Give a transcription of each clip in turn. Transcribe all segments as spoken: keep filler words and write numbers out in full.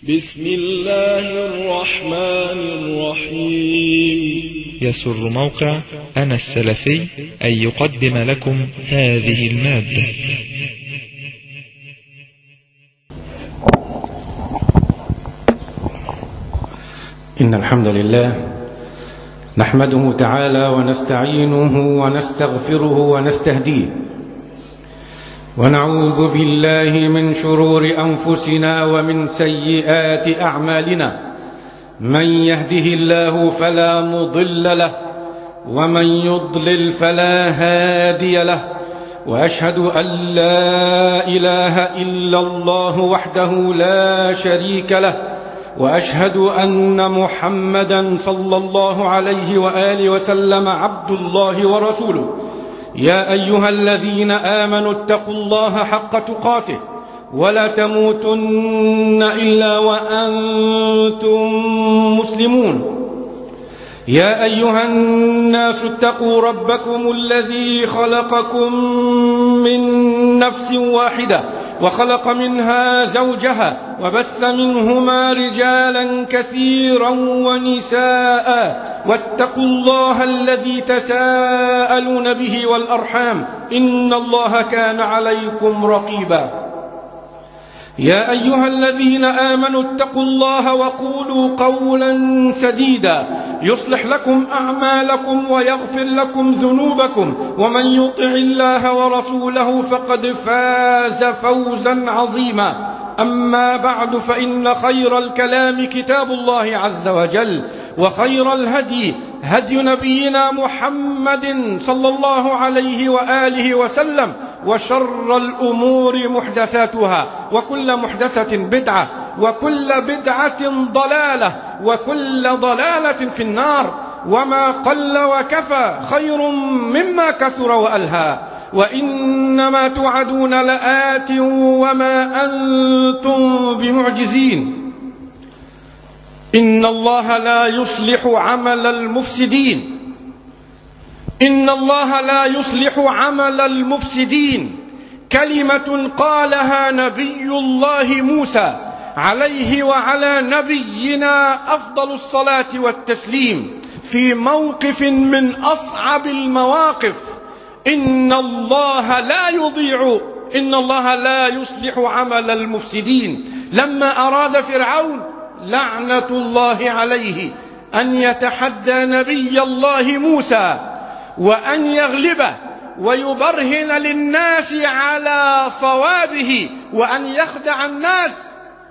بسم الله الرحمن الرحيم. يسر موقع أنا السلفي أن يقدم لكم هذه المادة. إن الحمد لله نحمده تعالى ونستعينه ونستغفره ونستهديه، ونعوذ بالله من شرور أنفسنا ومن سيئات أعمالنا. من يهده الله فلا مضل له، ومن يضلل فلا هادي له، وأشهد أن لا إله إلا الله وحده لا شريك له، وأشهد أن محمدا صلى الله عليه وآله وسلم عبد الله ورسوله. يا أيها الذين آمنوا اتقوا الله حق تقاته ولا تموتن إلا وأنتم مسلمون. يا أيها الناس اتقوا ربكم الذي خلقكم من نفس واحدة وخلق منها زوجها وبث منهما رجالا كثيرا ونساء، واتقوا الله الذي تساءلون به والأرحام إن الله كان عليكم رقيبا. يا أيها الذين آمنوا اتقوا الله وقولوا قولا سديدا يصلح لكم أعمالكم ويغفر لكم ذنوبكم، ومن يطع الله ورسوله فقد فاز فوزا عظيما. أما بعد، فإن خير الكلام كتاب الله عز وجل، وخير الهدي هدي نبينا محمد صلى الله عليه وآله وسلم، وشر الأمور محدثاتها، وكل محدثة بدعة، وكل بدعة ضلالة، وكل ضلالة في النار. وما قل وكفى خير مما كثر وألهى، وإنما توعدون لآت وما أنتم بمعجزين. إن الله لا يصلح عمل المفسدين إن الله لا يصلح عمل المفسدين كلمة قالها نبي الله موسى عليه وعلى نبينا أفضل الصلاة والتسليم في موقف من أصعب المواقف. إن الله لا يضيع إن الله لا يصلح عمل المفسدين. لما أراد فرعون لعنة الله عليه أن يتحدى نبي الله موسى وأن يغلبه ويبرهن للناس على صوابه وأن يخدع الناس،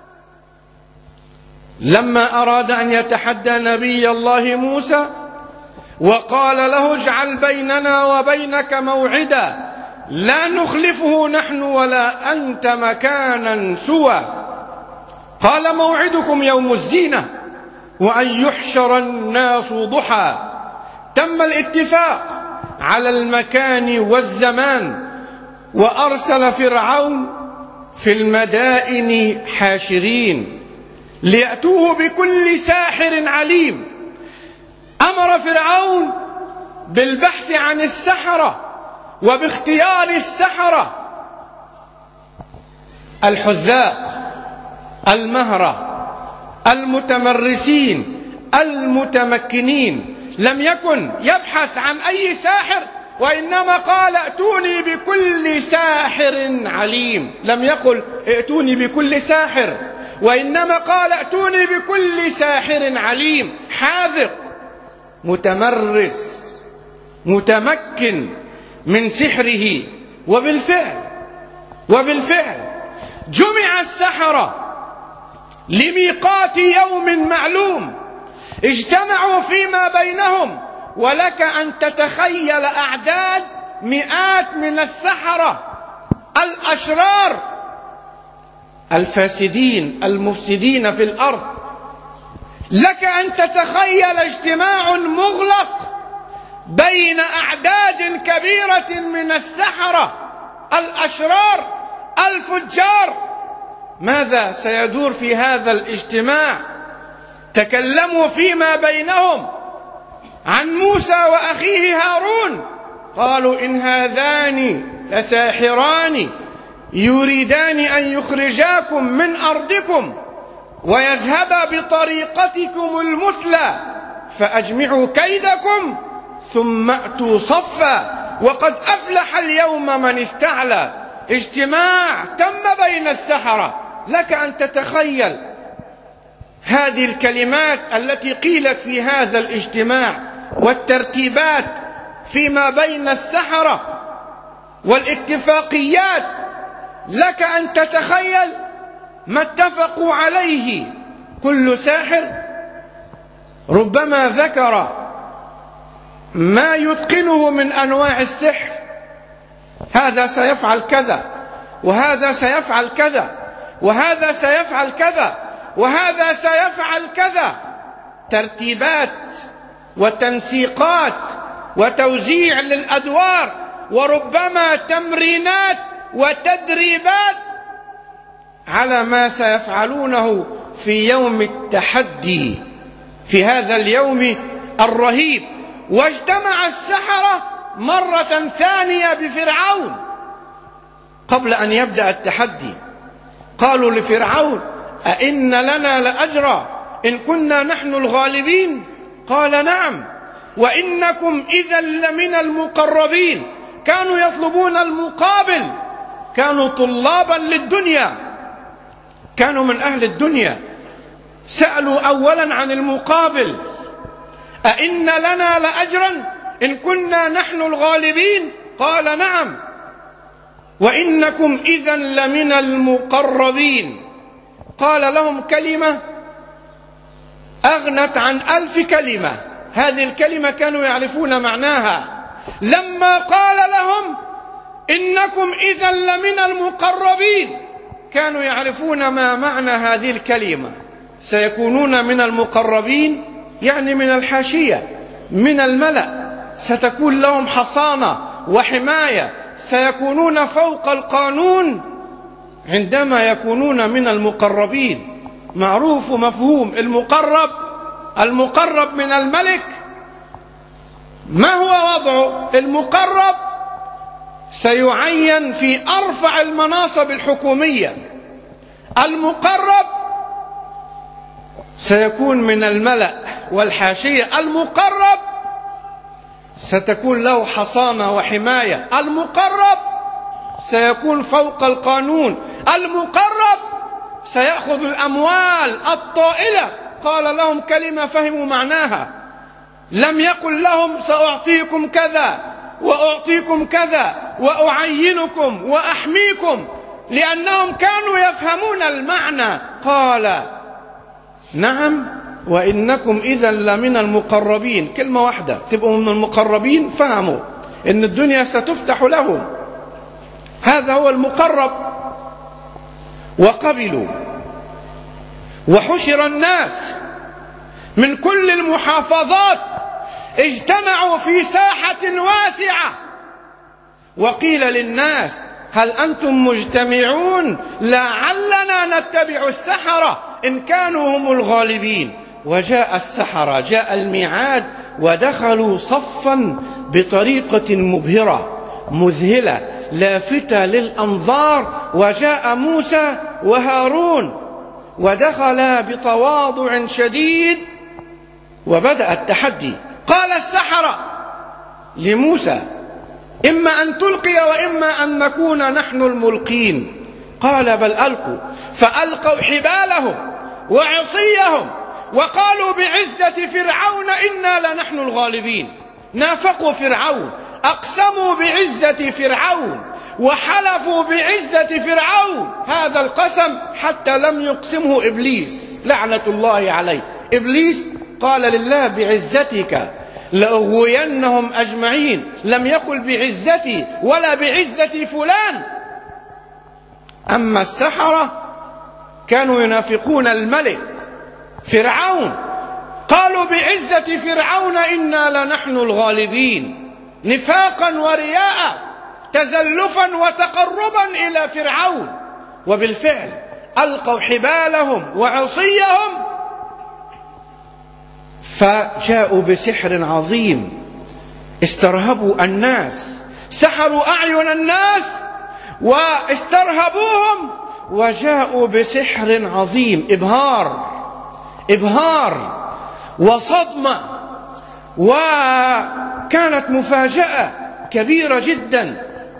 لما أراد أن يتحدى نبي الله موسى وقال له اجعل بيننا وبينك موعدا لا نخلفه نحن ولا أنت مكانا سوى، قال موعدكم يوم الزينة وأن يحشر الناس ضحى. تم الاتفاق على المكان والزمان، وأرسل فرعون في المدائن حاشرين ليأتوه بكل ساحر عليم. أمر فرعون بالبحث عن السحرة وباختيار السحرة الحذاق المهرة المتمرسين المتمكنين. لم يكن يبحث عن أي ساحر، وإنما قال ائتوني بكل ساحر عليم. لم يقل ائتوني بكل ساحر، وإنما قال ائتوني بكل ساحر عليم، حاذق متمرس متمكن من سحره. وبالفعل وبالفعل جمع السحرة لميقات يوم معلوم، اجتمعوا فيما بينهم، ولك أن تتخيل أعداد مئات من السحرة الأشرار الفاسدين المفسدين في الأرض. لك أن تتخيل اجتماع مغلق بين أعداد كبيرة من السحرة الأشرار الفجار. ماذا سيدور في هذا الاجتماع؟ تكلموا فيما بينهم عن موسى وأخيه هارون، قالوا إن هذان لساحران يريدان أن يخرجاكم من أرضكم ويذهب بطريقتكم المثلى فأجمعوا كيدكم ثم أتوا صفا وقد أفلح اليوم من استعلى. اجتماع تم بين السحرة. لك أن تتخيل هذه الكلمات التي قيلت في هذا الاجتماع والترتيبات فيما بين السحرة والاتفاقيات. لك أن تتخيل ما اتفقوا عليه. كل ساحر ربما ذكر ما يتقنه من أنواع السحر، هذا سيفعل كذا وهذا سيفعل كذا وهذا سيفعل كذا وهذا سيفعل كذا. ترتيبات وتنسيقات وتوزيع للأدوار، وربما تمرينات وتدريبات على ما سيفعلونه في يوم التحدي، في هذا اليوم الرهيب. واجتمع السحرة مرة ثانية بفرعون قبل أن يبدأ التحدي. قالوا لفرعون: أئن لنا لأجرا إن كنا نحن الغالبين؟ قال: نعم وإنكم إذا لمن المقربين. كانوا يطلبون المقابل، كانوا طلابا للدنيا، كانوا من أهل الدنيا. سألوا أولا عن المقابل: أئن لنا لأجرا إن كنا نحن الغالبين؟ قال: نعم وإنكم إذا لمن المقربين. قال لهم كلمة أغنت عن ألف كلمة. هذه الكلمة كانوا يعرفون معناها. لما قال لهم إنكم إذا لمن المقربين كانوا يعرفون ما معنى هذه الكلمة. سيكونون من المقربين يعني من الحاشية، من الملأ، ستكون لهم حصانة وحماية، سيكونون فوق القانون عندما يكونون من المقربين. معروف ومفهوم. المقرب المقرب من الملك ما هو وضعه؟ المقرب سيعين في أرفع المناصب الحكومية. المقرب سيكون من الملأ والحاشية. المقرب ستكون له حصانة وحماية. المقرب سيكون فوق القانون. المقرب سيأخذ الأموال الطائلة. قال لهم كلمة فهموا معناها. لم يقل لهم سأعطيكم كذا وأعطيكم كذا وأعينكم وأحميكم، لأنهم كانوا يفهمون المعنى. قال: نعم وإنكم إذا لمن المقربين. كلمة واحدة تبقوا من المقربين. فهموا إن الدنيا ستفتح لهم. هذا هو المقرب. وقبلوا. وحشر الناس من كل المحافظات، اجتمعوا في ساحة واسعة، وقيل للناس: هل أنتم مجتمعون لعلنا نتبع السحرة إن كانوا هم الغالبين؟ وجاء السحرة، جاء الميعاد، ودخلوا صفا بطريقة مبهرة مذهلة لافتة للأنظار. وجاء موسى وهارون ودخل بتواضع شديد وبدأ التحدي. قال السحرة لموسى: إما أن تلقي وإما أن نكون نحن الملقين. قال: بل ألقوا. فألقوا حبالهم وعصيهم وقالوا: بعزة فرعون إنا لنحن الغالبين. نافقوا فرعون، أقسموا بعزة فرعون وحلفوا بعزة فرعون. هذا القسم حتى لم يقسمه إبليس لعنة الله عليه. إبليس قال لله: بعزتك لأغوينهم أجمعين. لم يقل بعزتي ولا بعزة فلان. أما السحرة كانوا ينافقون الملك فرعون، قالوا: بعزة فرعون إنا لنحن الغالبين. نفاقا ورياء، تزلفا وتقربا إلى فرعون. وبالفعل ألقوا حبالهم وعصيهم فجاءوا بسحر عظيم. استرهبوا الناس، سحروا أعين الناس واسترهبوهم، وجاءوا بسحر عظيم. إبهار إبهار وصدمة، وكانت مفاجأة كبيرة جدا.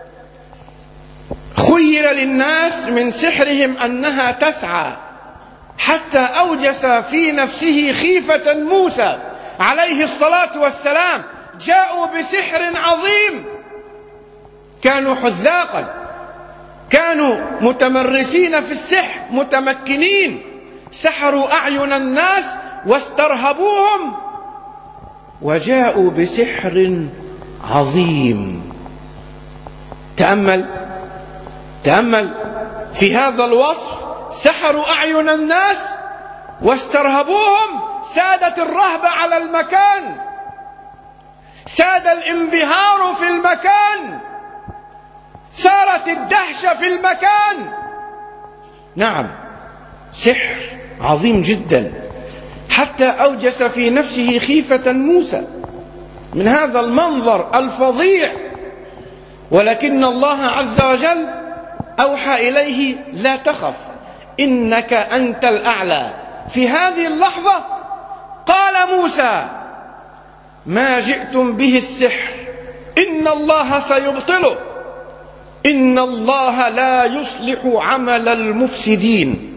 خيل للناس من سحرهم أنها تسعى، حتى أوجس في نفسه خيفة موسى عليه الصلاة والسلام. جاءوا بسحر عظيم، كانوا حذاقا، كانوا متمرسين في السحر، متمكنين، سحروا أعين الناس واسترهبوهم، وجاءوا بسحر عظيم. تأمل تأمل في هذا الوصف، سحروا أعين الناس واسترهبوهم. سادت الرهبة على المكان، ساد الانبهار في المكان، سارت الدهشة في المكان. نعم، سحر عظيم جدا، حتى أوجس في نفسه خيفة موسى من هذا المنظر الفظيع. ولكن الله عز وجل أوحى إليه: لا تخف، إنك أنت الأعلى. في هذه اللحظة قال موسى: ما جئتم به السحر إن الله سيبطله، إن الله لا يصلح عمل المفسدين.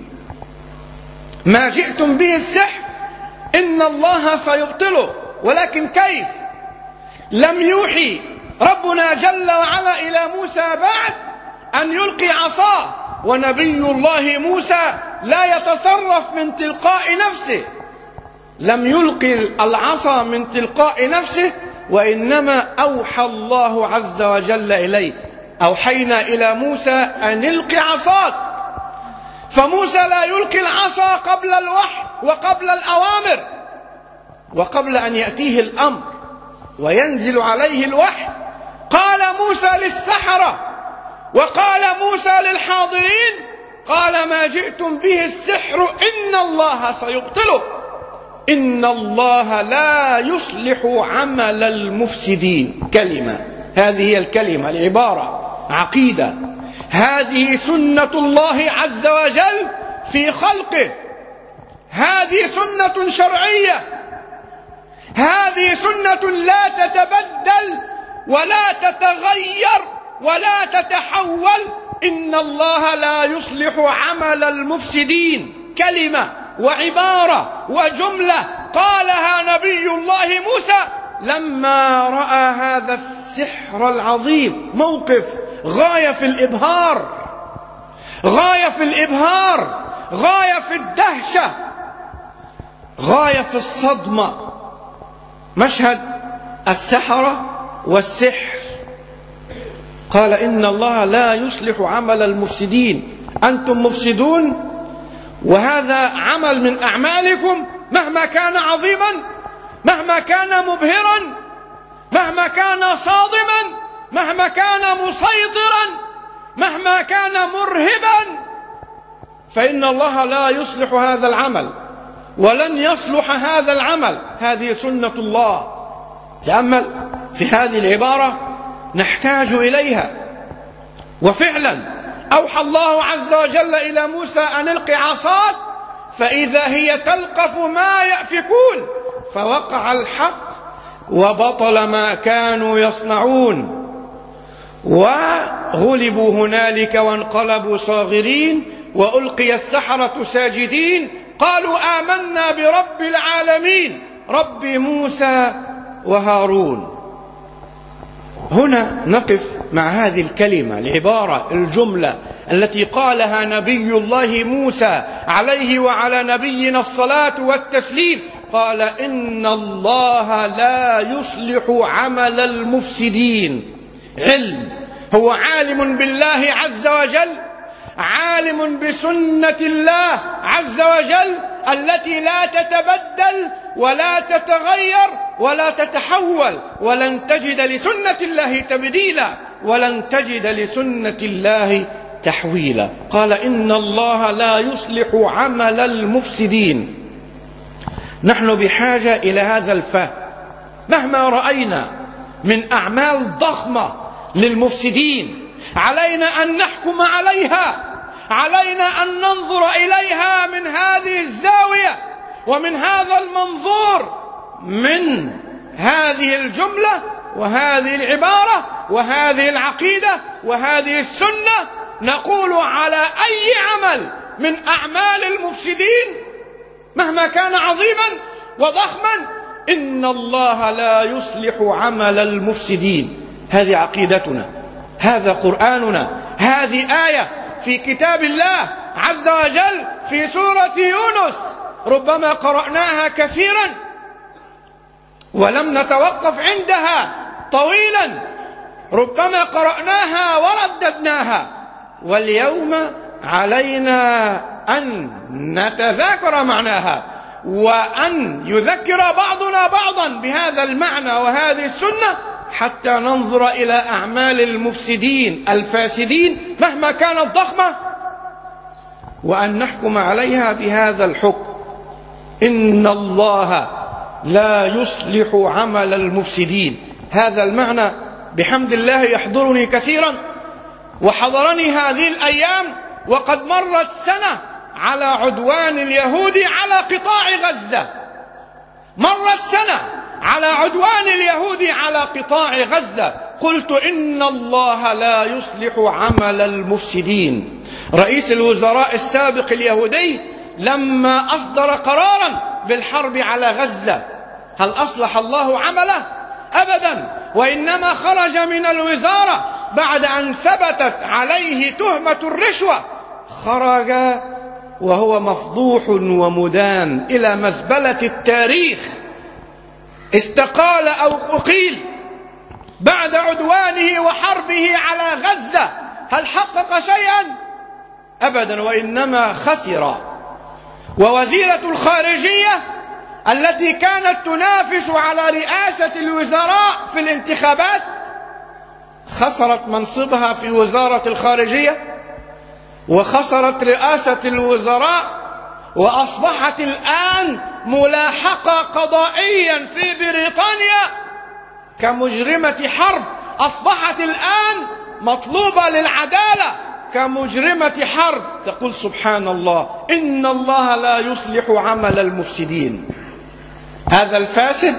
ما جئتم به السحر إن الله سيبطله. ولكن كيف؟ لم يوحي ربنا جل وعلا إلى موسى بعد أن يلقي عصاه، ونبي الله موسى لا يتصرف من تلقاء نفسه. لم يلقي العصا من تلقاء نفسه، وإنما أوحى الله عز وجل إليه: أوحينا إلى موسى أن القي عصاك. فموسى لا يلقي العصا قبل الوحي وقبل الأوامر، وقبل أن يأتيه الأمر وينزل عليه الوحي. قال موسى للسحرة، وقال موسى للحاضرين، قال: ما جئتم به السحر إن الله سيبطله، إن الله لا يصلح عمل المفسدين. كلمة، هذه هي الكلمة، العبارة، عقيدة. هذه سنة الله عز وجل في خلقه، هذه سنة شرعية، هذه سنة لا تتبدل ولا تتغير ولا تتحول. إن الله لا يصلح عمل المفسدين. كلمة وعبارة وجملة قالها نبي الله موسى لما رأى هذا السحر العظيم. موقف غاية في الإبهار، غاية في الإبهار، غاية في الدهشة، غاية في الصدمة. مشهد السحرة والسحر. قال: إن الله لا يصلح عمل المفسدين. أنتم مفسدون، وهذا عمل من أعمالكم مهما كان عظيما، مهما كان مبهرا، مهما كان صادما، مهما كان مسيطرا، مهما كان مرهبا، فإن الله لا يصلح هذا العمل ولن يصلح هذا العمل. هذه سنة الله. تأمل في هذه العبارة، نحتاج إليها. وفعلا أوحى الله عز وجل إلى موسى أن الق عصاك، فإذا هي تلقف ما يأفكون، فوقع الحق وبطل ما كانوا يصنعون، وغلبوا هنالك وانقلبوا صاغرين، وألقي السحرة ساجدين، قالوا آمنا برب العالمين رب موسى وهارون. هنا نقف مع هذه الكلمة، العبارة، الجملة التي قالها نبي الله موسى عليه وعلى نبينا الصلاة والتسليم. قال: إن الله لا يصلح عمل المفسدين. علم، هو عالم بالله عز وجل، عالم بسنة الله عز وجل التي لا تتبدل ولا تتغير ولا تتحول، ولن تجد لسنة الله تبديلا، ولن تجد لسنة الله تحويلا. قال: إن الله لا يصلح عمل المفسدين. نحن بحاجة إلى هذا الفهم. مهما رأينا من أعمال ضخمة للمفسدين علينا أن نحكم عليها علينا أن ننظر إليها من هذه الزاوية ومن هذا المنظور، من هذه الجملة وهذه العبارة وهذه العقيدة وهذه السنة، نقول على أي عمل من أعمال المفسدين مهما كان عظيما وضخما إن الله لا يصلح عمل المفسدين. هذه عقيدتنا، هذا قرآننا، هذه آية في كتاب الله عز وجل في سورة يونس ربما قرأناها كثيرا ولم نتوقف عندها طويلا، ربما قرأناها ورددناها، واليوم علينا أن نتذاكر معناها وأن يذكر بعضنا بعضا بهذا المعنى وهذه السنة حتى ننظر إلى أعمال المفسدين الفاسدين مهما كانت ضخمة وأن نحكم عليها بهذا الحكم: إن الله لا يصلح عمل المفسدين. هذا المعنى بحمد الله يحضرني كثيرا، وحضرني هذه الأيام وقد مرت سنة على عدوان اليهود على قطاع غزة، مرت سنة على عدوان اليهود على قطاع غزة. قلت إن الله لا يصلح عمل المفسدين. رئيس الوزراء السابق اليهودي لما أصدر قرارا بالحرب على غزة هل أصلح الله عمله؟ أبدا، وإنما خرج من الوزارة بعد أن ثبتت عليه تهمة الرشوة، خرج وهو مفضوح ومدان إلى مزبلة التاريخ، استقال أو أقيل بعد عدوانه وحربه على غزة. هل حقق شيئا؟ أبدا، وإنما خسر. ووزيرة الخارجية التي كانت تنافس على رئاسة الوزراء في الانتخابات خسرت منصبها في وزارة الخارجية وخسرت رئاسة الوزراء، وأصبحت الآن ملاحقة قضائيا في بريطانيا كمجرمة حرب، أصبحت الآن مطلوبة للعدالة كمجرمة حرب. تقول سبحان الله، إن الله لا يصلح عمل المفسدين. هذا الفاسد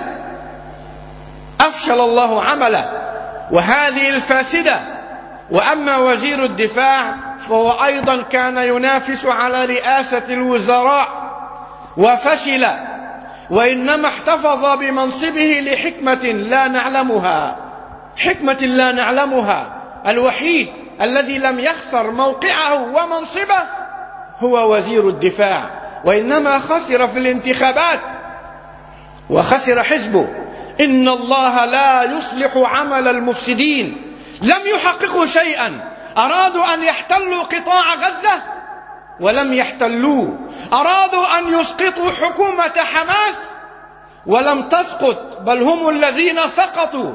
أفشل الله عمله، وهذه الفاسدة. وأما وزير الدفاع فهو أيضا كان ينافس على رئاسة الوزراء وفشل، وإنما احتفظ بمنصبه لحكمة لا نعلمها، حكمة لا نعلمها. الوحيد الذي لم يخسر موقعه ومنصبه هو وزير الدفاع، وإنما خسر في الانتخابات وخسر حزبه. إن الله لا يصلح عمل المفسدين. لم يحققوا شيئا، أرادوا أن يحتلوا قطاع غزة ولم يحتلوه، أرادوا أن يسقطوا حكومة حماس ولم تسقط، بل هم الذين سقطوا.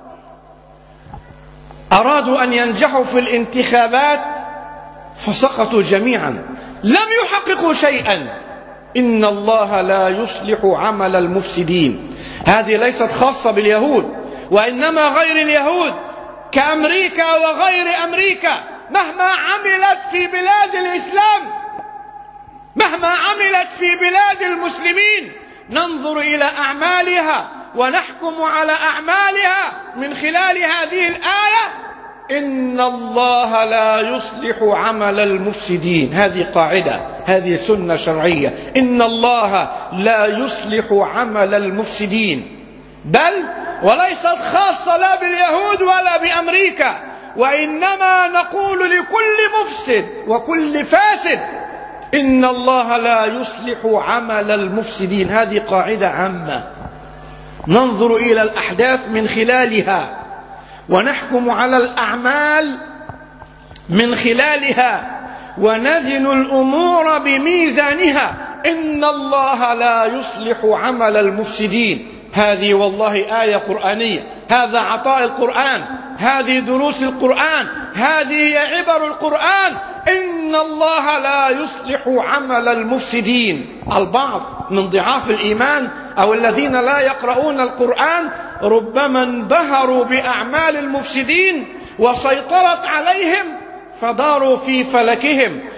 أرادوا أن ينجحوا في الانتخابات فسقطوا جميعا، لم يحققوا شيئا. إن الله لا يصلح عمل المفسدين. هذه ليست خاصة باليهود، وإنما غير اليهود كأمريكا وغير أمريكا مهما عملت في بلاد الإسلام، مهما عملت في بلاد المسلمين، ننظر إلى أعمالها ونحكم على أعمالها من خلال هذه الآية: إن الله لا يصلح عمل المفسدين. هذه قاعدة، هذه سنة شرعية. إن الله لا يصلح عمل المفسدين، بل وليست خاصة لا باليهود ولا بأمريكا، وإنما نقول لكل مفسد وكل فاسد: إن الله لا يصلح عمل المفسدين. هذه قاعدة عامة ننظر إلى الأحداث من خلالها ونحكم على الأعمال من خلالها ونزن الأمور بميزانها. إن الله لا يصلح عمل المفسدين. هذه والله آية قرآنية، هذا عطاء القرآن، هذه دروس القرآن، هذه عبر القرآن. إن الله لا يصلح عمل المفسدين. البعض من ضعاف الإيمان أو الذين لا يقرؤون القرآن ربما انبهروا بأعمال المفسدين وسيطرت عليهم فداروا في فلكهم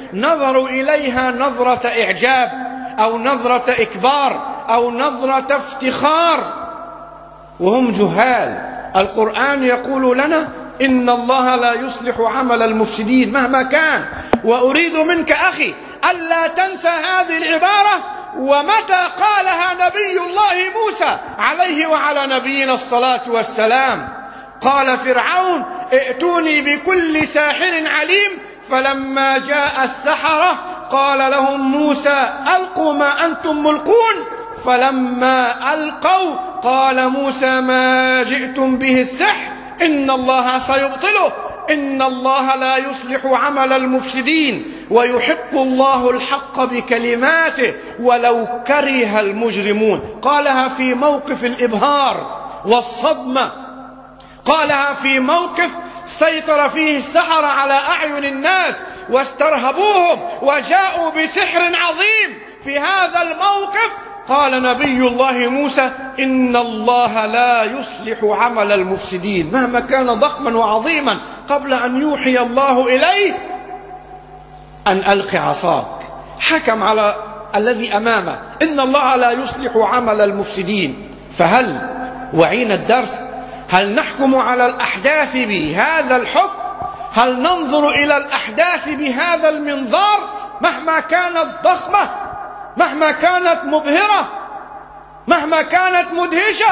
نظروا إليها نظرة إعجاب أو نظرة إكبار أو نظرة افتخار وهم جهال. القرآن يقول لنا إن الله لا يصلح عمل المفسدين مهما كان. وأريد منك أخي ألا تنسى هذه العبارة ومتى قالها نبي الله موسى عليه وعلى نبينا الصلاة والسلام. قال فرعون ائتوني بكل ساحر عليم فلما جاء السحرة قال لهم موسى ألقوا ما أنتم ملقون فلما ألقوا قال موسى ما جئتم به السحر إن الله سيبطله إن الله لا يصلح عمل المفسدين ويحق الله الحق بكلماته ولو كره المجرمون. قالها في موقف الإبهار والصدمة، قالها في موقف سيطر فيه السحرة على أعين الناس واسترهبوهم وجاءوا بسحر عظيم. في هذا الموقف قال نبي الله موسى إن الله لا يصلح عمل المفسدين مهما كان ضخما وعظيما قبل أن يوحي الله إليه أن ألق عصاك. حكم على الذي أمامه إن الله لا يصلح عمل المفسدين. فهل وعين الدرس هل نحكم على الأحداث بهذا الحكم؟ هل ننظر إلى الأحداث بهذا المنظار مهما كانت ضخمة، مهما كانت مبهرة، مهما كانت مدهشة؟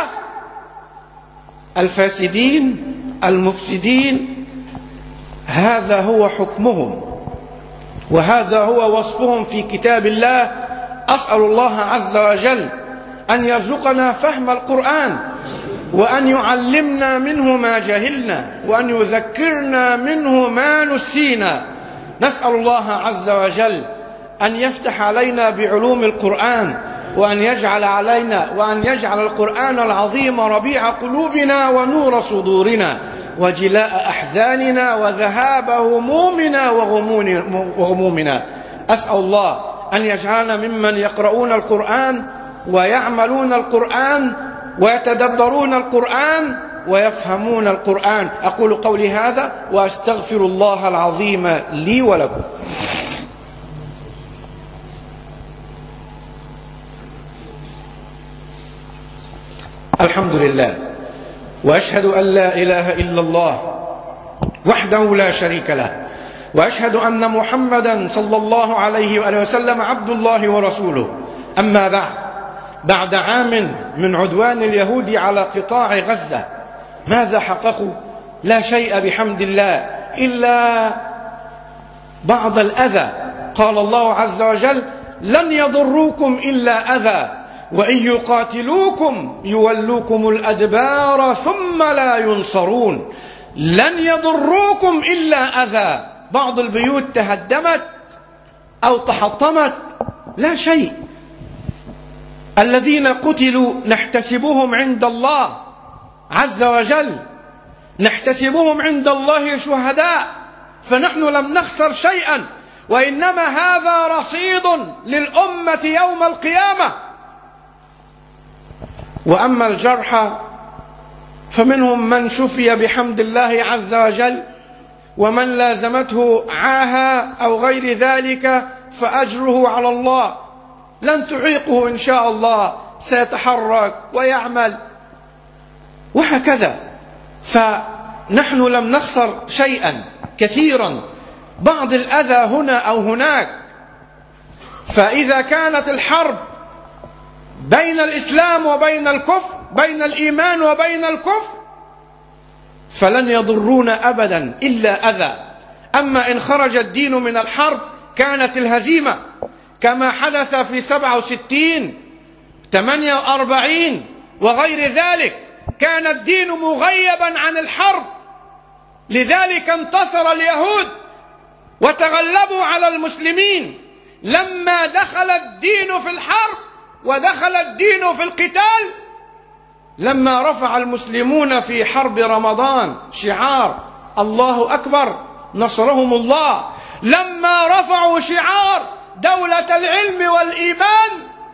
الفاسدين المفسدين هذا هو حكمهم وهذا هو وصفهم في كتاب الله. أسأل الله عز وجل أن يرزقنا فهم القرآن وأن يعلمنا منه ما جهلنا وأن يذكرنا منه ما نسينا. نسأل الله عز وجل أن يفتح علينا بعلوم القرآن وأن يجعل علينا وأن يجعل القرآن العظيم ربيع قلوبنا ونور صدورنا وجلاء أحزاننا وذهاب همومنا وغمومنا. أسأل الله أن يجعلنا ممن يقرؤون القرآن ويعملون القرآن ويتدبرون القرآن ويفهمون القرآن. أقول قولي هذا وأستغفر الله العظيم لي ولكم. الحمد لله وأشهد أن لا إله إلا الله وحده لا شريك له وأشهد أن محمدا صلى الله عليه وآله وسلم عبد الله ورسوله. أما بعد، بعد عام من عدوان اليهود على قطاع غزة ماذا حققوا؟ لا شيء بحمد الله إلا بعض الأذى. قال الله عز وجل لن يضروكم إلا أذى وإن يقاتلوكم يولوكم الأدبار ثم لا ينصرون. لن يضروكم إلا أذى. بعض البيوت تهدمت أو تحطمت، لا شيء. الذين قتلوا نحتسبهم عند الله عز وجل، نحتسبهم عند الله شهداء، فنحن لم نخسر شيئا، وإنما هذا رصيد للأمة يوم القيامة. وأما الجرحى فمنهم من شفي بحمد الله عز وجل، ومن لازمته عاهة أو غير ذلك فأجره على الله، لن تعيقه إن شاء الله، سيتحرك ويعمل وهكذا. فنحن لم نخسر شيئا كثيرا، بعض الأذى هنا أو هناك. فإذا كانت الحرب بين الإسلام وبين الكفر، بين الإيمان وبين الكفر، فلن يضرونا أبدا إلا أذى. أما إن خرج الدين من الحرب كانت الهزيمة، كما حدث في سبعة وستين ثمانية وأربعين وغير ذلك، كان الدين مغيبا عن الحرب، لذلك انتصر اليهود وتغلبوا على المسلمين. لما دخل الدين في الحرب ودخل الدين في القتال، لما رفع المسلمون في حرب رمضان شعار الله أكبر نصرهم الله، لما رفعوا شعار دولة العلم والإيمان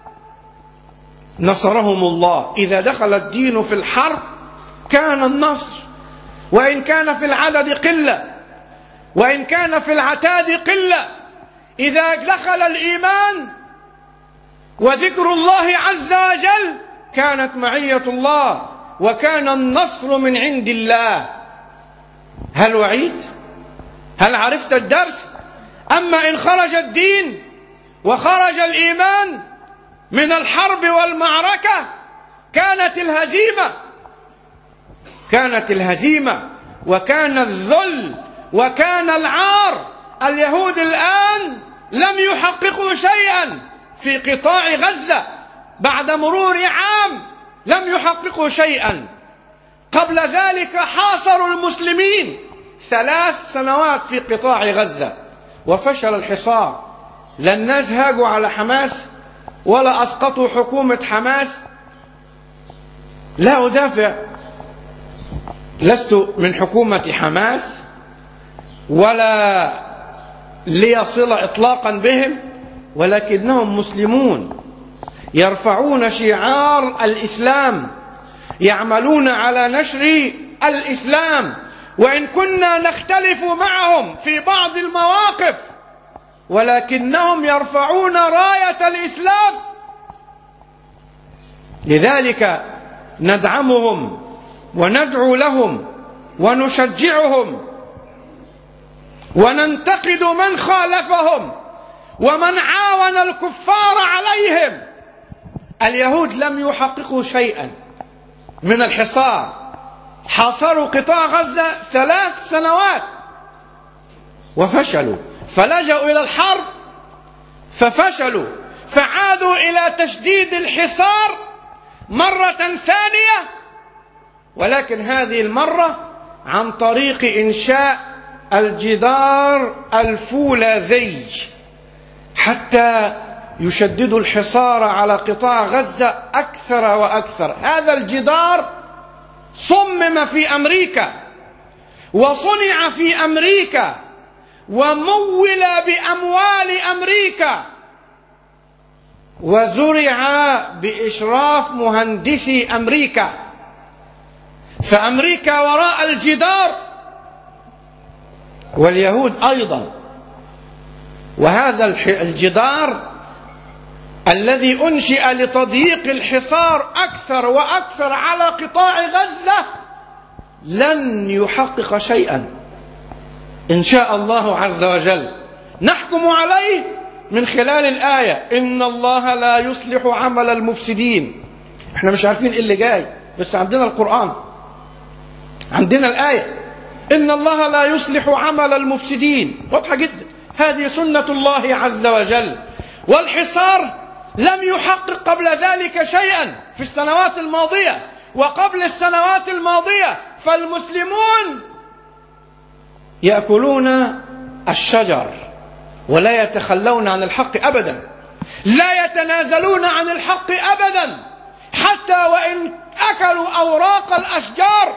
نصرهم الله. إذا دخل الدين في الحرب كان النصر، وإن كان في العدد قلة، وإن كان في العتاد قلة. إذا دخل الإيمان وذكر الله عز وجل كانت معية الله وكان النصر من عند الله. هل وعيد؟ هل عرفت الدرس؟ أما إن خرج الدين وخرج الإيمان من الحرب والمعركة كانت الهزيمة، كانت الهزيمة وكان الذل وكان العار. اليهود الآن لم يحققوا شيئا في قطاع غزة بعد مرور عام، لم يحققوا شيئا. قبل ذلك حاصروا المسلمين ثلاث سنوات في قطاع غزة وفشل الحصار. لا الناس هاجوا على حماس ولا أسقطوا حكومة حماس. لا أدافع، لست من حكومة حماس ولا لي صلة إطلاقا بهم، ولكنهم مسلمون يرفعون شعار الإسلام، يعملون على نشر الإسلام، وإن كنا نختلف معهم في بعض المواقف ولكنهم يرفعون راية الإسلام. لذلك ندعمهم وندعو لهم ونشجعهم وننتقد من خالفهم ومن عاون الكفار عليهم. اليهود لم يحققوا شيئا من الحصار، حاصروا قطاع غزة ثلاث سنوات وفشلوا، فلجأوا إلى الحرب ففشلوا، فعادوا إلى تشديد الحصار مرة ثانية، ولكن هذه المرة عن طريق إنشاء الجدار الفولاذي حتى يشددوا الحصار على قطاع غزة أكثر وأكثر. هذا الجدار صمم في أمريكا وصنع في أمريكا ومول بأموال أمريكا وزرع بإشراف مهندسي أمريكا، فأمريكا وراء الجدار واليهود أيضا. وهذا الجدار الذي أنشئ لتضييق الحصار أكثر وأكثر على قطاع غزة لن يحقق شيئا إن شاء الله عز وجل. نحكم عليه من خلال الآية إن الله لا يصلح عمل المفسدين. احنا مش عارفين إيه اللي جاي، بس عندنا القرآن، عندنا الآية إن الله لا يصلح عمل المفسدين، واضحة جدا. هذه سنة الله عز وجل. والحصار لم يحقق قبل ذلك شيئا في السنوات الماضية وقبل السنوات الماضية، فالمسلمون يأكلون الشجر ولا يتخلون عن الحق أبدا، لا يتنازلون عن الحق أبدا، حتى وإن أكلوا أوراق الأشجار،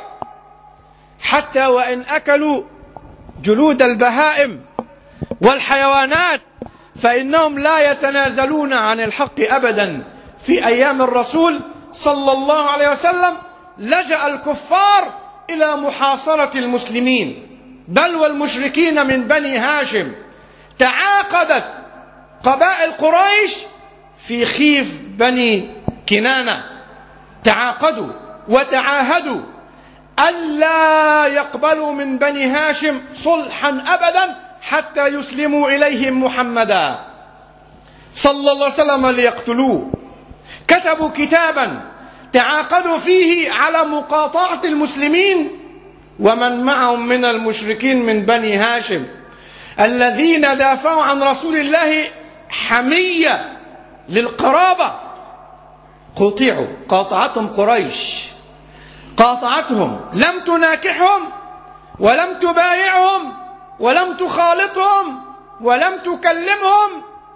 حتى وإن أكلوا جلود البهائم والحيوانات، فإنهم لا يتنازلون عن الحق أبدا. في أيام الرسول صلى الله عليه وسلم لجأ الكفار إلى محاصرة المسلمين، بل والمشركين من بني هاشم. تعاقدت قبائل قريش في خيف بني كنانة، تعاقدوا وتعاهدوا ألا يقبلوا من بني هاشم صلحا أبدا حتى يسلموا إليهم محمدا صلى الله عليه وسلم ليقتلوه. كتبوا كتابا تعاقدوا فيه على مقاطعة المسلمين ومن معهم من المشركين من بني هاشم الذين دافعوا عن رسول الله حمية للقرابة. قطعوا، قاطعتهم قريش، قاطعتهم، لم تناكحهم ولم تبايعهم ولم تخالطهم ولم تكلمهم.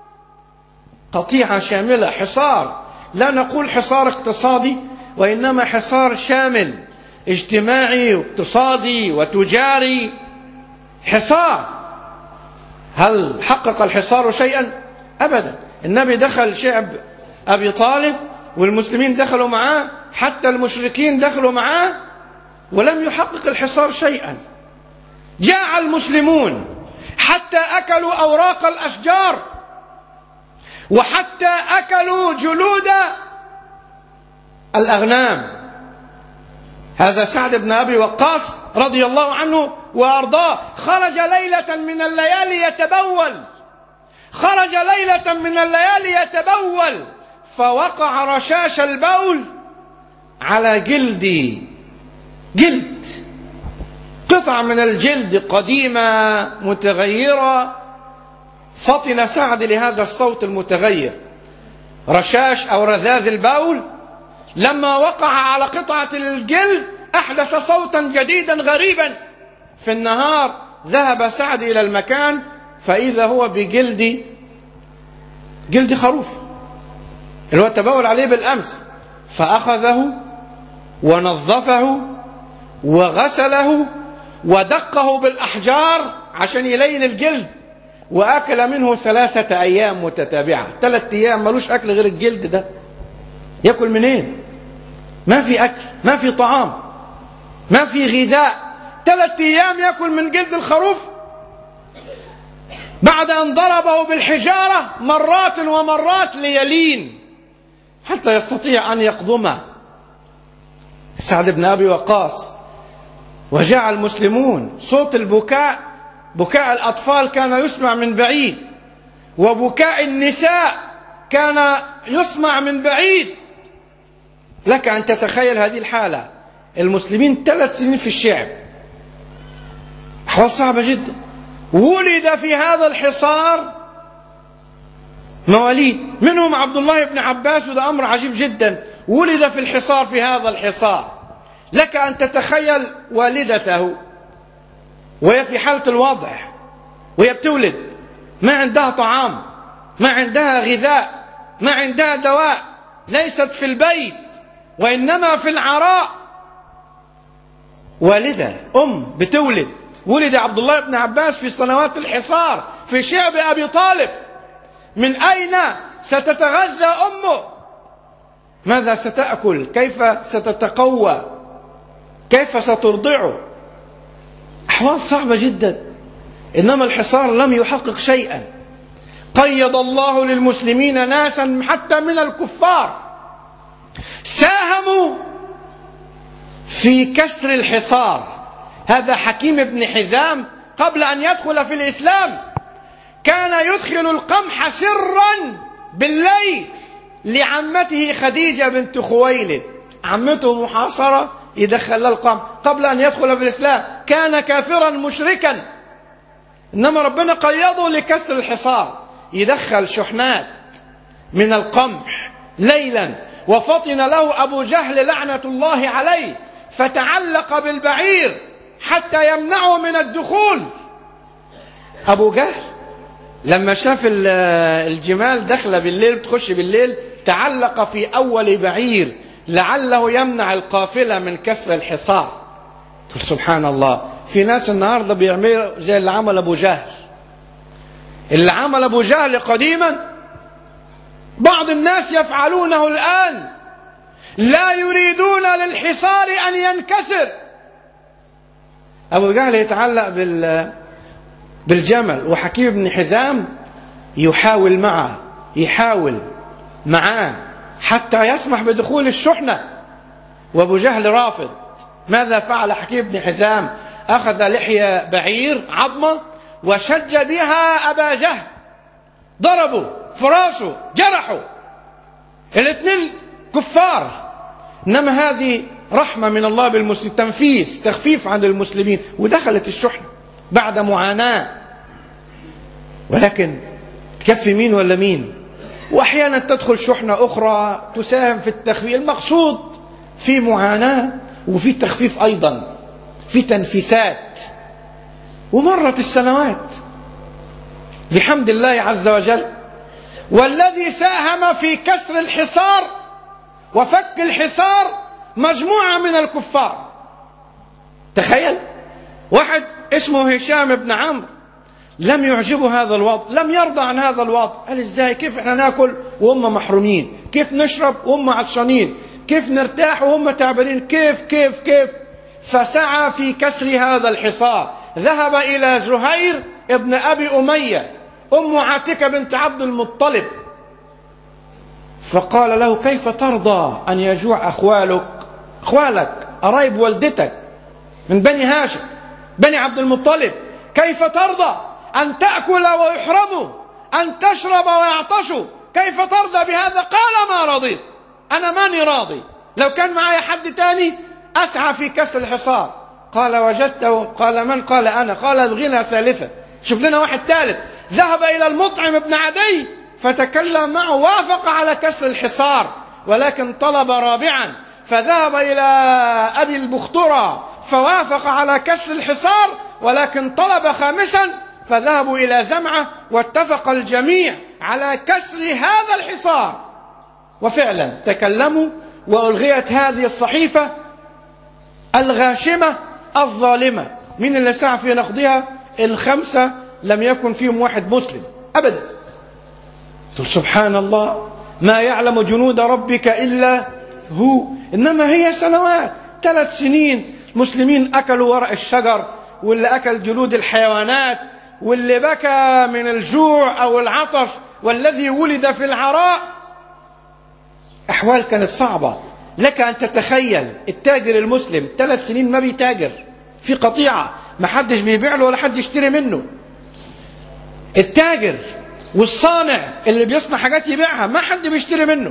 قطيعة شاملة، حصار، لا نقول حصار اقتصادي وإنما حصار شامل، اجتماعي واقتصادي وتجاري، حصار. هل حقق الحصار شيئا؟ أبدا. النبي دخل شعب أبي طالب والمسلمين دخلوا معاه، حتى المشركين دخلوا معاه، ولم يحقق الحصار شيئا. جاء المسلمون حتى أكلوا أوراق الأشجار، وحتى أكلوا جلود الأغنام. هذا سعد بن أبي وقاص رضي الله عنه وأرضاه خرج ليلة من الليالي يتبول، خرج ليلة من الليالي يتبول فوقع رشاش البول على جلدي، جلد، قطعة من الجلد قديمة متغيرة. فطن سعد لهذا الصوت المتغير، رشاش أو رذاذ البول لما وقع على قطعة الجلد أحدث صوتا جديدا غريبا. في النهار ذهب سعد إلى المكان فإذا هو بجلد جلد خروف اللي هو تبول عليه بالأمس، فأخذه ونظفه وغسله ودقه بالأحجار عشان يلين الجلد، وأكل منه ثلاثة أيام متتابعة. ثلاثة أيام ملوش أكل غير الجلد ده، يأكل منين؟ ما في أكل، ما في طعام، ما في غذاء. ثلاثة أيام يأكل من جلد الخروف بعد أن ضربه بالحجارة مرات ومرات ليلين حتى يستطيع أن يقضمه. سعد بن أبي وقاص. وجاء المسلمون، صوت البكاء، بكاء الأطفال كان يسمع من بعيد، وبكاء النساء كان يسمع من بعيد. لك أن تتخيل هذه الحالة، المسلمين ثلاث سنين في الشعب، أحوال صعبة جدا. ولد في هذا الحصار مواليد، منهم عبد الله بن عباس، وده أمر عجيب جدا، ولد في الحصار، في هذا الحصار. لك أن تتخيل والدته وهي في حالة الوضع، وهي بتولد، ما عندها طعام، ما عندها غذاء، ما عندها دواء، ليست في البيت وإنما في العراء. والدة أم بتولد. ولد عبد الله بن عباس في سنوات الحصار في شعب أبي طالب. من أين ستتغذى أمه؟ ماذا ستأكل؟ كيف ستتقوى؟ كيف سترضعه؟ أحوال صعبة جدا. إنما الحصار لم يحقق شيئا. قيض الله للمسلمين ناسا حتى من الكفار ساهموا في كسر الحصار. هذا حكيم بن حزام قبل أن يدخل في الإسلام كان يدخل القمح سرا بالليل لعمته خديجة بنت خويلد، عمته محاصرة يدخل لها القمح قبل أن يدخل في الإسلام. كان كافرا مشركا، إنما ربنا قيضه لكسر الحصار، يدخل شحنات من القمح ليلا. وفطن له أبو جهل لعنة الله عليه فتعلق بالبعير حتى يمنعه من الدخول. أبو جهل لما شاف الجمال دخل بالليل، تخش بالليل، تعلق في أول بعير لعله يمنع القافلة من كسر الحصار. سبحان الله، في ناس النهاردة بيعملوا زي اللي عمل أبو جهل. اللي عمل أبو جهل قديما بعض الناس يفعلونه الآن، لا يريدون للحصار أن ينكسر. أبو جهل يتعلق بال بالجمل، وحكيم بن حزام يحاول معه، يحاول معاه حتى يسمح بدخول الشحنة، وأبو جهل رافض. ماذا فعل حكيم بن حزام؟ أخذ لحية بعير عظمة وشج بها أبا جهل، ضربه فراشه، جرحه، الاثنين كفار. إنما هذه رحمة من الله بالمسلمين، تنفيس، تخفيف عن المسلمين، ودخلت الشحنة بعد معاناة. ولكن تكفي مين ولا مين؟ وأحيانا تدخل شحنة أخرى تساهم في التخفيف. المقصود في معاناة وفي تخفيف أيضا، في تنفيسات. ومرت السنوات بحمد الله عز وجل، والذي ساهم في كسر الحصار وفك الحصار مجموعة من الكفار. تخيل واحد اسمه هشام بن عمرو لم يعجبه هذا الوضع، لم يرضى عن هذا الوضع. قال ازاي؟ كيف احنا ناكل وهم محرومين؟ كيف نشرب وهم عطشانين؟ كيف نرتاح وهم تعبانين؟ كيف كيف كيف فسعى في كسر هذا الحصار. ذهب إلى زهير ابن أبي أمية، أم عاتكة بنت عبد المطلب، فقال له: كيف ترضى أن يجوع أخوالك أخوالك قرايب والدتك من بني هاشم بني عبد المطلب، كيف ترضى أن تأكل ويحرموا، أن تشرب ويعطشوا، كيف ترضى بهذا؟ قال: ما رضيت، أنا ماني راضي، لو كان معي حد تاني أسعى في كسر الحصار. قال: وجدته؟ قال: من؟ قال: أنا. قال: ابغينا ثالثة، شوف لنا واحد ثالث. ذهب إلى المطعم بن عدي فتكلم معه، وافق على كسر الحصار، ولكن طلب رابعا. فذهب إلى أبي البخترة فوافق على كسر الحصار، ولكن طلب خامسا. فذهبوا إلى زمعة واتفق الجميع على كسر هذا الحصار، وفعلا تكلموا وألغيت هذه الصحيفة الغاشمة الظالمة. من اللي سعى في نقضها؟ الخمسة لم يكن فيهم واحد مسلم أبدا. قل سبحان الله، ما يعلم جنود ربك إلا هو. إنما هي سنوات، ثلاث سنين المسلمين أكلوا ورق الشجر، واللي أكل جلود الحيوانات، واللي بكى من الجوع أو العطش، والذي ولد في العراء. أحوال كانت صعبة. لك أن تتخيل التاجر المسلم ثلاث سنين ما بيتاجر في قطيعة، ما حدش بيبيع له ولا حد يشتري منه. التاجر والصانع اللي بيصنع حاجات يبيعها ما حد بيشتري منه.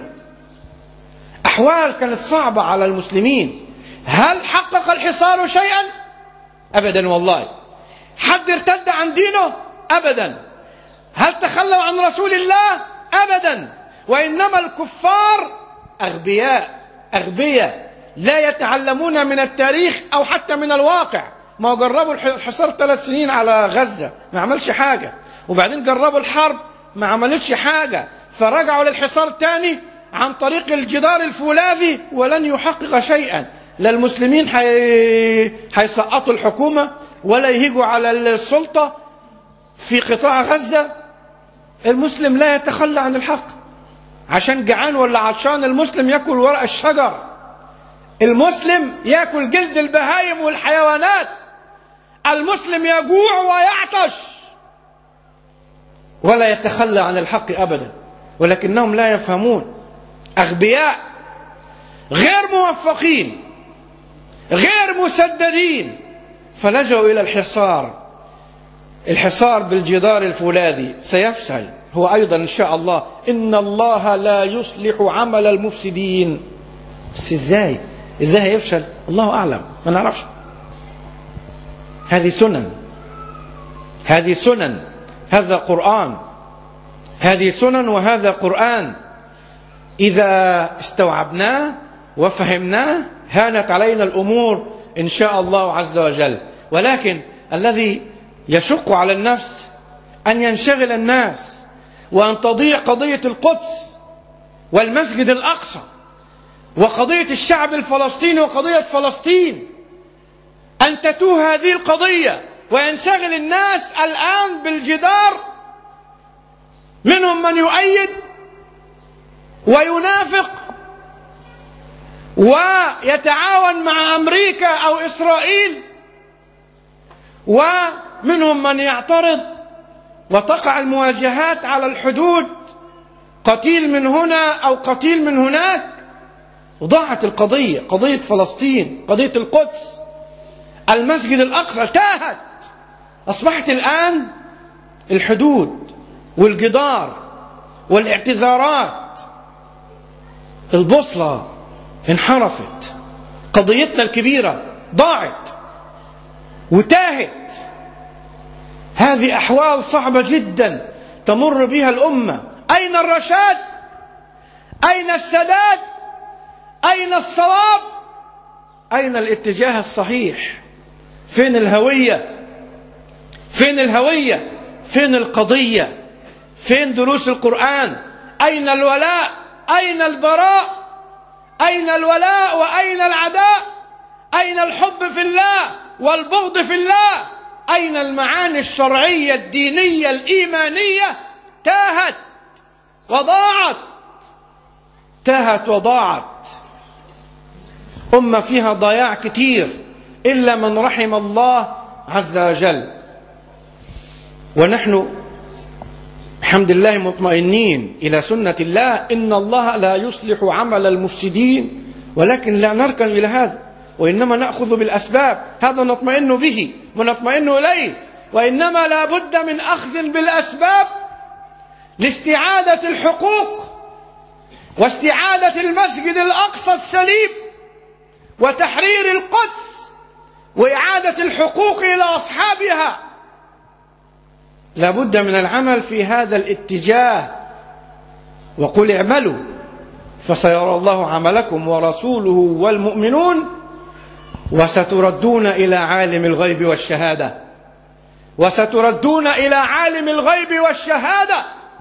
أحوال كانت صعبة على المسلمين. هل حقق الحصار شيئا؟ أبدا والله. حد ارتد عن دينه؟ أبدا. هل تخلوا عن رسول الله؟ أبدا. وإنما الكفار أغبياء أغبياء لا يتعلمون من التاريخ أو حتى من الواقع. ما جربوا الحصار ثلاث سنين على غزة ما عملش حاجة، وبعدين جربوا الحرب ما عملتش حاجة، فرجعوا للحصار تاني عن طريق الجدار الفولاذي ولن يحقق شيئا. لا المسلمين هيسقطوا الحكومة ولا يهيجوا على السلطة في قطاع غزة. المسلم لا يتخلى عن الحق. عشان جعان ولا عطشان المسلم يأكل ورق الشجر، المسلم يأكل جلد البهائم والحيوانات، المسلم يجوع ويعطش ولا يتخلى عن الحق أبدا. ولكنهم لا يفهمون، أغبياء غير موفقين غير مسددين، فلجأوا إلى الحصار. الحصار بالجدار الفولاذي سيفشل هو أيضا إن شاء الله. إن الله لا يصلح عمل المفسدين. بس إزاي إزاي هيفشل؟ الله أعلم، ما نعرفش. هذه سنن هذه سنن هذا قرآن هذه سنن وهذا قرآن. إذا استوعبناه وفهمناه هانت علينا الأمور إن شاء الله عز وجل. ولكن الذي يشق على النفس أن ينشغل الناس وأن تضيع قضية القدس والمسجد الأقصى وقضية الشعب الفلسطيني وقضية فلسطين، أن تتوه هذه القضية وينشغل الناس الآن بالجدار. منهم من يؤيد وينافق ويتعاون مع أمريكا أو إسرائيل، ومنهم من يعترض وتقع المواجهات على الحدود، قتيل من هنا أو قتيل من هناك. وضاعت القضية، قضية فلسطين، قضية القدس، المسجد الأقصى تاهت. أصبحت الآن الحدود والجدار والاعتذارات، البوصلة انحرفت، قضيتنا الكبيرة ضاعت وتاهت. هذه أحوال صعبة جدا تمر بها الأمة. أين الرشاد؟ أين السداد؟ أين الصواب؟ أين الاتجاه الصحيح؟ فين الهوية؟ فين الهوية؟ فين القضية؟ فين دروس القرآن؟ أين الولاء؟ أين البراء؟ أين الولاء وأين العداء؟ أين الحب في الله والبغض في الله؟ أين المعاني الشرعية الدينية الإيمانية؟ تاهت وضاعت تاهت وضاعت. أمة فيها ضياع كتير إلا من رحم الله عز وجل. ونحن الحمد لله مطمئنين إلى سنة الله، إن الله لا يصلح عمل المفسدين، ولكن لا نركن إلى هذا، وإنما نأخذ بالأسباب. هذا نطمئن به ونطمئن إليه، وإنما لا بد من أخذ بالأسباب لاستعادة الحقوق واستعادة المسجد الأقصى السليم وتحرير القدس وإعادة الحقوق إلى أصحابها. لا بد من العمل في هذا الاتجاه. وقل اعملوا فسيرى الله عملكم ورسوله والمؤمنون وستردون إلى عالم الغيب والشهادة وستردون إلى عالم الغيب والشهادة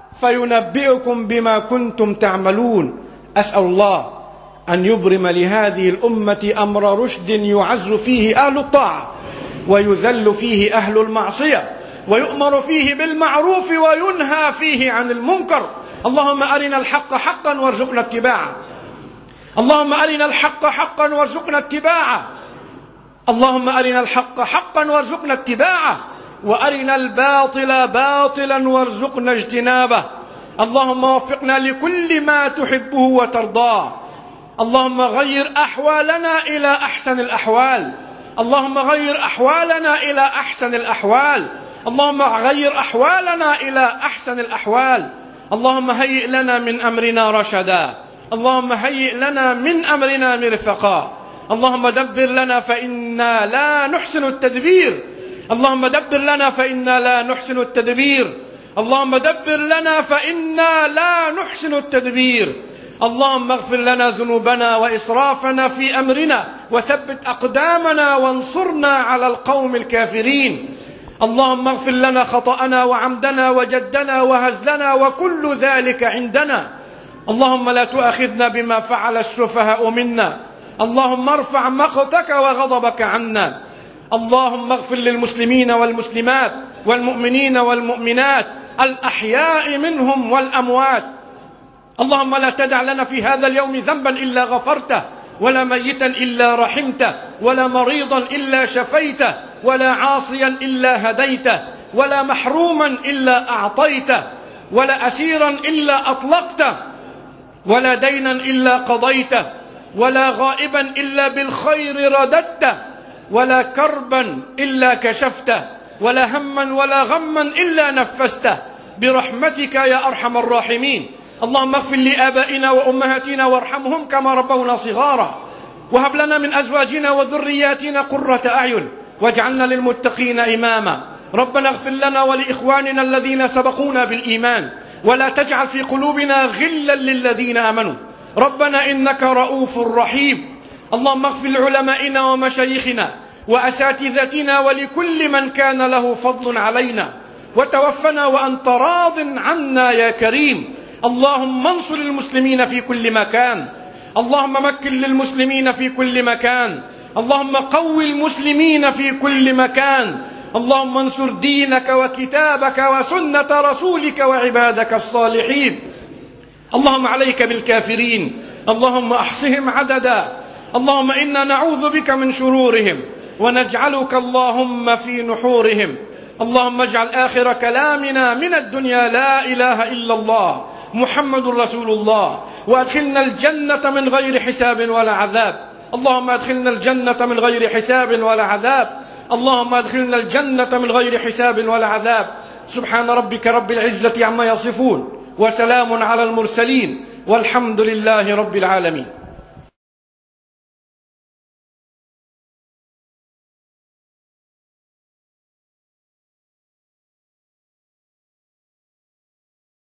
فينبئكم بما كنتم تعملون. أسأل الله أن يبرم لهذه الأمة أمر رشد يعز فيه أهل الطاعة ويذل فيه أهل المعصية ويؤمر فيه بالمعروف وينهى فيه عن المنكر. اللهم أرنا الحق حقا وارزقنا اتباعه. اللهم أرنا الحق حقا وارزقنا اتباعه. اللهم أرنا الحق حقا وارزقنا اتباعه وأرنا الباطل باطلا وارزقنا اجتنابه. اللهم وفقنا لكل ما تحبه وترضاه. اللهم غير أحوالنا إلى أحسن الأحوال. اللهم غير أحوالنا إلى أحسن الأحوال. اللهم غير أحوالنا إلى أحسن الأحوال. اللهم هيئ لنا من أمرنا رشدا. اللهم هيئ لنا من أمرنا مرفقا. اللهم دبر لنا فإنا لا نحسن التدبير. اللهم دبر لنا فإنا لا نحسن التدبير. اللهم دبر لنا فإنا لا نحسن التدبير. اللهم اغفر لنا ذنوبنا وإسرافنا في أمرنا وثبت أقدامنا وانصرنا على القوم الكافرين. اللهم اغفر لنا خطأنا وعمدنا وجدنا وهزلنا وكل ذلك عندنا. اللهم لا تؤاخذنا بما فعل السفهاء منا. اللهم ارفع مقتك وغضبك عنا. اللهم اغفر للمسلمين والمسلمات والمؤمنين والمؤمنات الأحياء منهم والأموات. اللهم لا تدع لنا في هذا اليوم ذنبا إلا غفرته ولا ميتا إلا رحمته ولا مريضا إلا شفيته ولا عاصيا إلا هديته ولا محروما إلا أعطيته ولا أسيرا إلا أطلقته ولا دينا إلا قضيته ولا غائبا إلا بالخير رددته ولا كربا إلا كشفته ولا هما ولا غما إلا نفسته برحمتك يا أرحم الراحمين. اللهم اغفر لآبائنا وأمهاتنا وارحمهم كما ربونا صغارا وهب لنا من أزواجنا وذرياتنا قرة أعين واجعلنا للمتقين إماما. ربنا اغفر لنا ولإخواننا الذين سبقونا بالإيمان ولا تجعل في قلوبنا غلا للذين آمنوا. ربنا إنك رؤوف رحيم. اللهم اغفر لعلمائنا ومشايخنا وأساتذتنا ولكل من كان له فضل علينا وتوفنا وأنت راض عنا يا كريم. اللهم انصر المسلمين في كل مكان. اللهم مكن للمسلمين في كل مكان. اللهم قوي المسلمين في كل مكان. اللهم انصر دينك وكتابك وسنة رسولك وعبادك الصالحين. اللهم عليك بالكافرين. اللهم احصهم عددا. اللهم إنا نعوذ بك من شرورهم ونجعلك اللهم في نحورهم. اللهم اجعل آخر كلامنا من الدنيا لا إله إلا الله محمد رسول الله وأدخلنا الجنة من غير حساب ولا عذاب. اللهم أدخلنا الجنة من غير حساب ولا عذاب. اللهم أدخلنا الجنة من غير حساب ولا عذاب. سبحان ربك رب العزة عما يصفون وسلام على المرسلين والحمد لله رب العالمين.